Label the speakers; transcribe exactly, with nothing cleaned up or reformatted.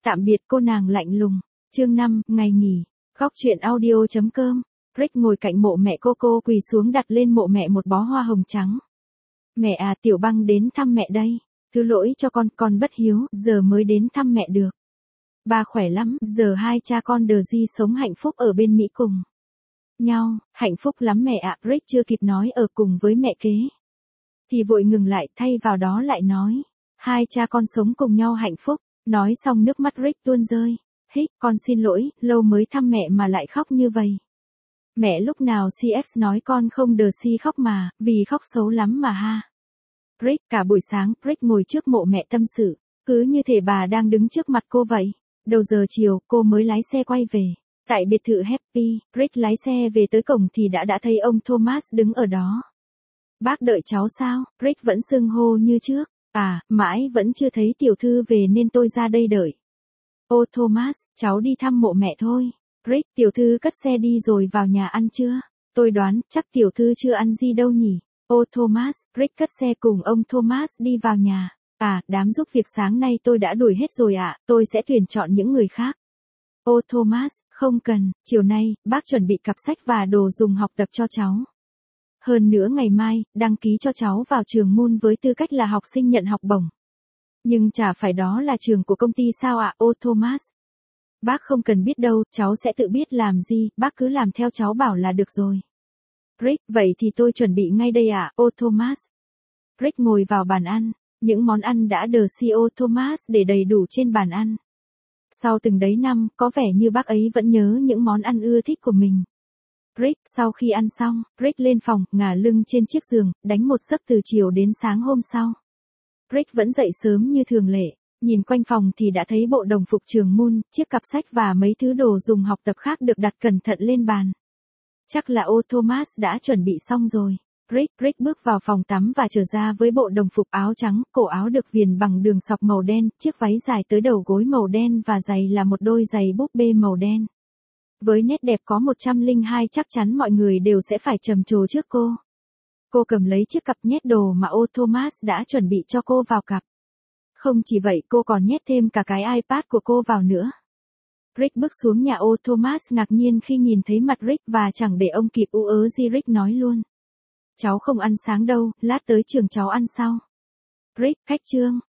Speaker 1: Tạm biệt cô nàng lạnh lùng. Chương năm, ngày nghỉ. Góc truyện audio chấm com. Rick ngồi cạnh mộ mẹ Coco quỳ xuống đặt lên mộ mẹ một bó hoa hồng trắng. Mẹ à, Tiểu Băng đến thăm mẹ đây. Thứ lỗi cho con, con bất hiếu, giờ mới đến thăm mẹ được. Ba khỏe lắm, giờ hai cha con đờ di sống hạnh phúc ở bên Mỹ cùng nhau, hạnh phúc lắm mẹ ạ. Rick chưa kịp nói ở cùng với mẹ kế thì vội ngừng lại, thay vào đó lại nói, hai cha con sống cùng nhau hạnh phúc. Nói xong nước mắt Rick tuôn rơi. Hích, con xin lỗi, lâu mới thăm mẹ mà lại khóc như vậy. Mẹ lúc nào xê ép nói con không đờ si khóc mà, vì khóc xấu lắm mà ha. Rick, cả buổi sáng, Rick ngồi trước mộ mẹ tâm sự, cứ như thể bà đang đứng trước mặt cô vậy. Đầu giờ chiều, cô mới lái xe quay về. Tại biệt thự Happy, Rick lái xe về tới cổng thì đã đã thấy ông Thomas đứng ở đó. Bác đợi cháu sao? Rick vẫn xưng hô như trước. À, mãi vẫn chưa thấy tiểu thư về nên tôi ra đây đợi. Ô Thomas, cháu đi thăm mộ mẹ thôi. Rick, tiểu thư cất xe đi rồi vào nhà ăn chưa? Tôi đoán, chắc tiểu thư chưa ăn gì đâu nhỉ? Ô Thomas, Rick cất xe cùng ông Thomas đi vào nhà. À, đám giúp việc sáng nay tôi đã đuổi hết rồi ạ, à, tôi sẽ tuyển chọn những người khác. Ô Thomas, không cần, chiều nay, bác chuẩn bị cặp sách và đồ dùng học tập cho cháu. Hơn nữa ngày mai, đăng ký cho cháu vào trường Moon với tư cách là học sinh nhận học bổng. Nhưng chả phải đó là trường của công ty sao ạ, ô Thomas? Bác không cần biết đâu, cháu sẽ tự biết làm gì, bác cứ làm theo cháu bảo là được rồi. Rick, vậy thì tôi chuẩn bị ngay đây ạ, ô Thomas. Rick ngồi vào bàn ăn, những món ăn đã đờ si ô Thomas để đầy đủ trên bàn ăn. Sau từng đấy năm, có vẻ như bác ấy vẫn nhớ những món ăn ưa thích của mình. Rick, sau khi ăn xong, Rick lên phòng, ngả lưng trên chiếc giường, đánh một giấc từ chiều đến sáng hôm sau. Rick vẫn dậy sớm như thường lệ, nhìn quanh phòng thì đã thấy bộ đồng phục trường Moon, chiếc cặp sách và mấy thứ đồ dùng học tập khác được đặt cẩn thận lên bàn. Chắc là ô Thomas đã chuẩn bị xong rồi. Rick, Rick bước vào phòng tắm và trở ra với bộ đồng phục áo trắng, cổ áo được viền bằng đường sọc màu đen, chiếc váy dài tới đầu gối màu đen và giày là một đôi giày búp bê màu đen. Với nét đẹp có một trăm lẻ hai chắc chắn mọi người đều sẽ phải trầm trồ trước cô. Cô cầm lấy chiếc cặp nhét đồ mà ô Thomas đã chuẩn bị cho cô vào cặp. Không chỉ vậy cô còn nhét thêm cả cái iPad của cô vào nữa. Rick bước xuống nhà ô Thomas ngạc nhiên khi nhìn thấy mặt Rick và chẳng để ông kịp ú ớ gì Rick nói luôn. Cháu không ăn sáng đâu, lát tới trường cháu ăn sau. Rick, khách trương,